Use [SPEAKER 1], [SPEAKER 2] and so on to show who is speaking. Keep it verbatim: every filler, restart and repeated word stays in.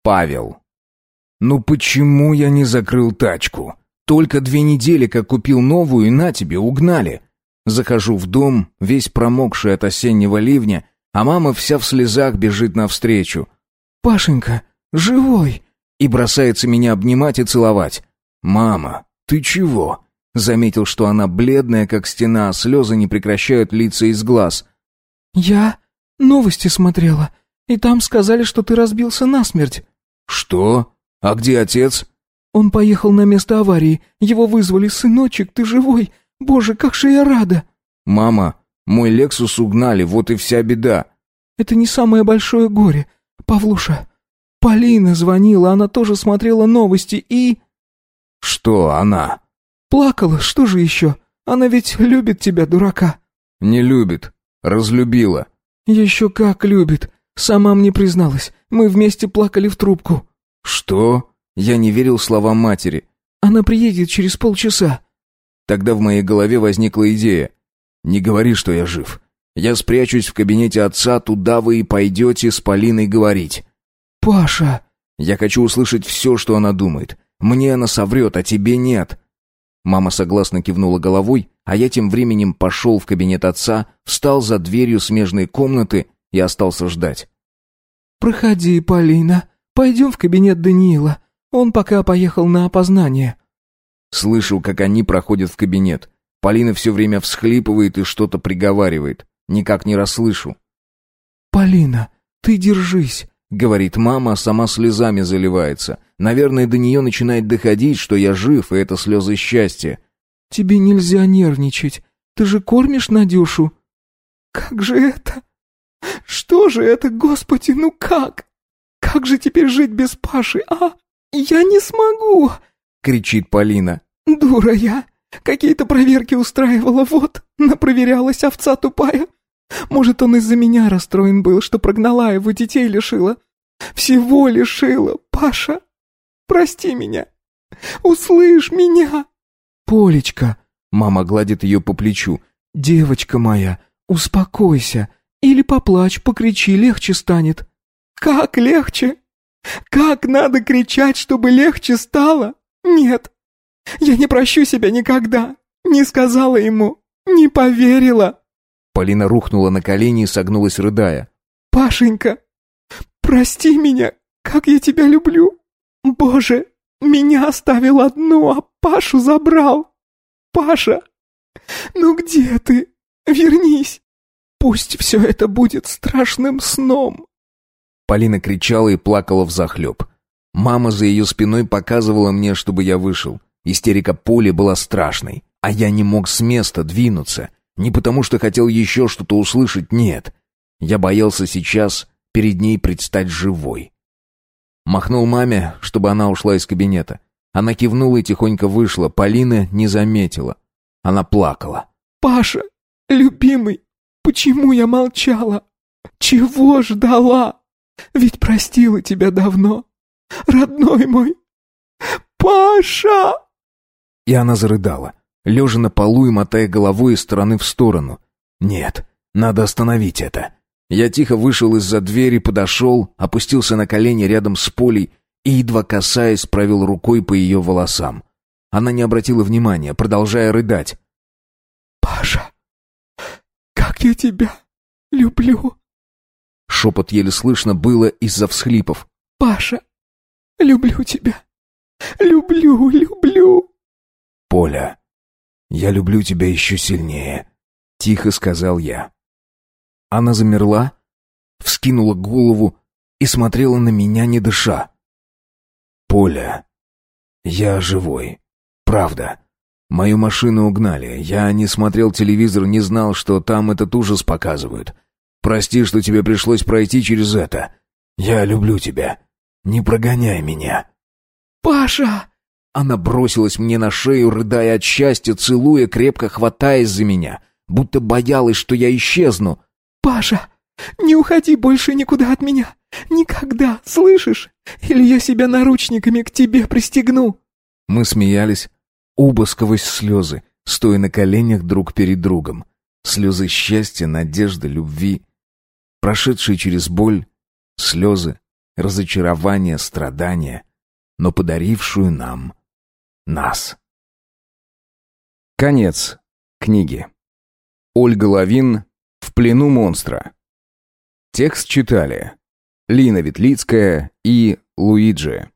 [SPEAKER 1] Павел. Ну почему я не закрыл тачку? Только две недели, как купил новую, и на тебе, угнали. Захожу в дом, весь промокший от осеннего ливня, а мама вся в слезах бежит навстречу. «Пашенька, живой!» И бросается меня обнимать и целовать. «Мама, ты чего?» Заметил, что она бледная, как стена, а слезы не прекращают литься из глаз. «Я новости смотрела, и там сказали, что ты разбился насмерть». «Что? А где отец?» «Он поехал на место аварии. Его вызвали. Сыночек, ты живой? Боже, как же я рада!» «Мама, мой Лексус угнали, вот и вся беда». «Это не самое большое горе. Павлуша, Полина звонила, она тоже смотрела новости и...» «Что она?» «Плакала, что же еще? Она ведь любит тебя, дурака». «Не любит. Разлюбила». «Еще как любит. Сама мне призналась. Мы вместе плакали в трубку». «Что?» Я не верил словам матери. «Она приедет через полчаса». Тогда в моей голове возникла идея. «Не говори, что я жив. Я спрячусь в кабинете отца, туда вы и пойдете с Полиной говорить». «Паша!» «Я хочу услышать все, что она думает. Мне она соврет, а тебе нет». Мама согласно кивнула головой, а я тем временем пошел в кабинет отца, встал за дверью смежной комнаты и остался ждать. «Проходи, Полина. Пойдем в кабинет Даниила. Он пока поехал на опознание». Слышу, как они проходят в кабинет. Полина все время всхлипывает и что-то приговаривает. Никак не расслышу. «Полина, ты держись», — говорит мама, а сама слезами заливается. Наверное, до нее начинает доходить, что я жив, и это слезы счастья. «Тебе нельзя нервничать. Ты же кормишь Надюшу». «Как же это? Что же это, Господи, ну как? Как же теперь жить без Паши, а? Я не смогу!» — кричит Полина. «Дура я! Какие-то проверки устраивала, вот, напроверялась, овца тупая. Может, он из-за меня расстроен был, что прогнала его, детей лишила. Всего лишила, Паша! Прости меня! Услышь меня!» «Полечка!» — мама гладит ее по плечу. «Девочка моя, успокойся. Или поплачь, покричи, легче станет». «Как легче? Как надо кричать, чтобы легче стало? Нет, я не прощу себя никогда. Не сказала ему, не поверила». Полина рухнула на колени и согнулась, рыдая. «Пашенька, прости меня, как я тебя люблю. Боже, меня оставил одну, а Пашу забрал. Паша, ну где ты? Вернись. Пусть все это будет страшным сном». Полина кричала и плакала взахлеб. Мама за ее спиной показывала мне, чтобы я вышел. Истерика Поли была страшной, а я не мог с места двинуться. Не потому, что хотел еще что-то услышать, нет. Я боялся сейчас перед ней предстать живой. Махнул маме, чтобы она ушла из кабинета. Она кивнула и тихонько вышла. Полина не заметила. Она плакала. «Паша, любимый, почему я молчала? Чего ждала? Ведь простила тебя давно. Родной мой, Паша!» И она зарыдала, лежа на полу и мотая головой из стороны в сторону. «Нет, надо остановить это». Я тихо вышел из-за двери, подошел, опустился на колени рядом с Полей и, едва касаясь, провел рукой по ее волосам. Она не обратила внимания, продолжая рыдать. «Паша, как я тебя люблю!» Шепот еле слышно было из-за всхлипов. «Паша, люблю тебя! Люблю, люблю!» «Поля, я люблю тебя еще сильнее», — тихо сказал я. Она замерла, вскинула голову и смотрела на меня, не дыша. «Поля, я живой, правда. Мою машину угнали, я не смотрел телевизор, не знал, что там этот ужас показывают. Прости, что тебе пришлось пройти через это. Я люблю тебя. Не прогоняй меня». «Паша!» Она бросилась мне на шею, рыдая от счастья, целуя, крепко хватаясь за меня, будто боялась, что я исчезну. «Паша, не уходи больше никуда от меня. Никогда, слышишь? Или я себя наручниками к тебе пристегну». Мы смеялись, оба сквозь слезы, стоя на коленях друг перед другом. Слезы счастья, надежды, любви, прошедшие через боль, слезы разочарование, страдания, но подарившую нам нас. Конец книги. Ольга Лавин «В плену монстра». Текст читали Лина Ветлицкая и Луиджи.